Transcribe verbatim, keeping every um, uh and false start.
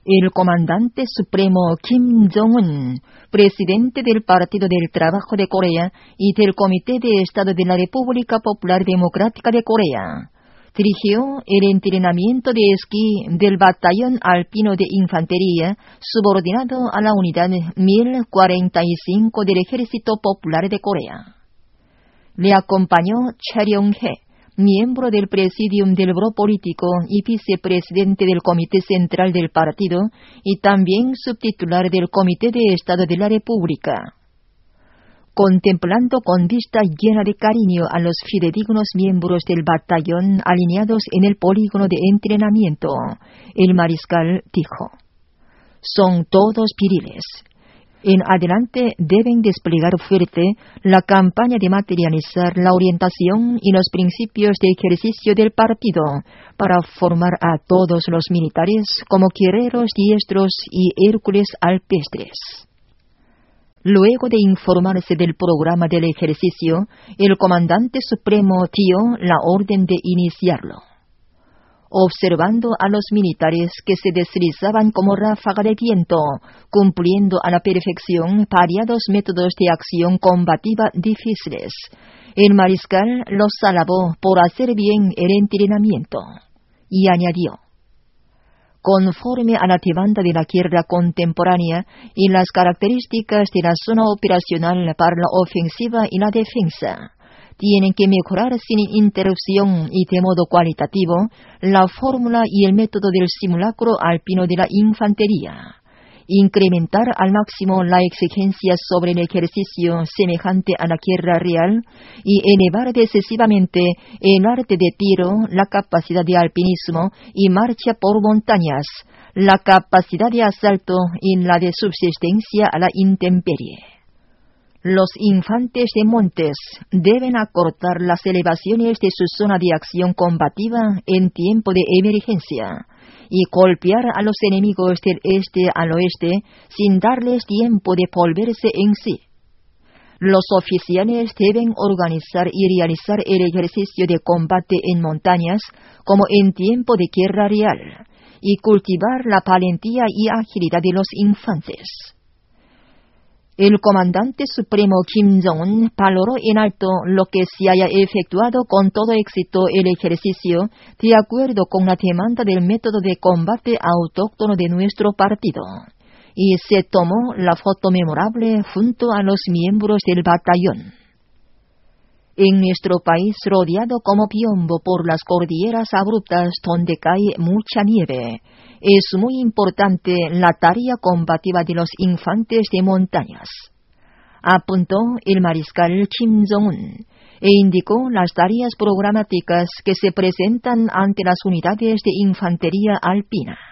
El comandante supremo Kim Jong-un, presidente del Partido del Trabajo de Corea y del Comité de Estado de la República Popular Democrática de Corea, dirigió el entrenamiento de esquí del Batallón Alpino de Infantería subordinado a la Unidad mil cuarenta y cinco del Ejército Popular de Corea. Le acompañó Cha Ryong-hae, miembro del Presidium del Buró Político y vicepresidente del Comité Central del Partido y también subtitular del Comité de Estado de la República. Contemplando con vista llena de cariño a los fidedignos miembros del batallón alineados en el polígono de entrenamiento, el mariscal dijo: «Son todos viriles. En adelante deben desplegar fuerte la campaña de materializar la orientación y los principios de ejercicio del partido para formar a todos los militares como guerreros diestros y Hércules alpestres». Luego de informarse del programa del ejercicio, el comandante supremo dio la orden de iniciarlo. Observando a los militares que se deslizaban como ráfaga de viento, cumpliendo a la perfección variados métodos de acción combativa difíciles, el mariscal los alabó por hacer bien el entrenamiento y añadió: «Conforme a la demanda de la guerra contemporánea y las características de la zona operacional para la ofensiva y la defensa, tienen que mejorar sin interrupción y de modo cualitativo la fórmula y el método del simulacro alpino de la infantería, incrementar al máximo la exigencia sobre el ejercicio semejante a la guerra real y elevar decisivamente el arte de tiro, la capacidad de alpinismo y marcha por montañas, la capacidad de asalto y la de subsistencia a la intemperie. Los infantes de montes deben acortar las elevaciones de su zona de acción combativa en tiempo de emergencia y golpear a los enemigos del este al oeste sin darles tiempo de volverse en sí. Los oficiales deben organizar y realizar el ejercicio de combate en montañas como en tiempo de guerra real y cultivar la valentía y agilidad de los infantes». El comandante supremo Kim Jong-un valoró en alto lo que se haya efectuado con todo éxito el ejercicio de acuerdo con la demanda del método de combate autóctono de nuestro partido, y se tomó la foto memorable junto a los miembros del batallón. En nuestro país, rodeado como piombo por las cordilleras abruptas donde cae mucha nieve, es muy importante la tarea combativa de los infantes de montañas, apuntó el mariscal Kim Jong-un, e indicó las tareas programáticas que se presentan ante las unidades de infantería alpina.